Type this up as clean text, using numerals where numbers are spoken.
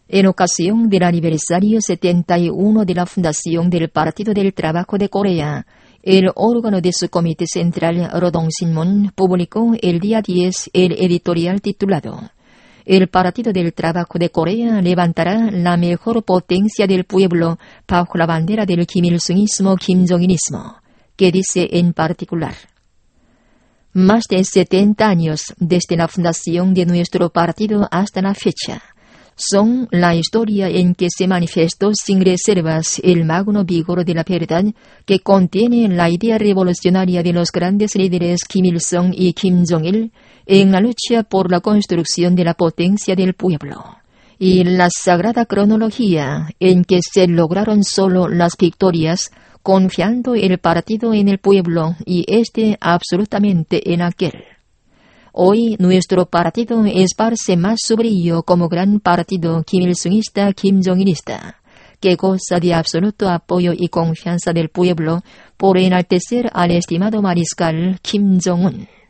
En ocasión del aniversario 71 de la fundación del Partido del Trabajo de Corea, el órgano de su comité central, Rodong-Sinmun, publicó el día 10 el editorial titulado "El Partido del Trabajo de Corea levantará la mejor potencia del pueblo bajo la bandera del Kim Il-sungismo, Kim Jong-inismo", que dice en particular: más de 70 años desde la fundación de nuestro partido hasta la fecha son la historia en que se manifestó sin reservas el magno vigor de la verdad que contiene la idea revolucionaria de los grandes líderes Kim Il-sung y Kim Jong-il en la lucha por la construcción de la potencia del pueblo, y la sagrada cronología en que se lograron solo las victorias confiando el partido en el pueblo y este absolutamente en aquel. Hoy nuestro partido esparce más su brillo como gran partido Kim Il-sungista, Kim Jong-ilista, que goza de absoluto apoyo y confianza del pueblo por enaltecer al estimado mariscal Kim Jong-un.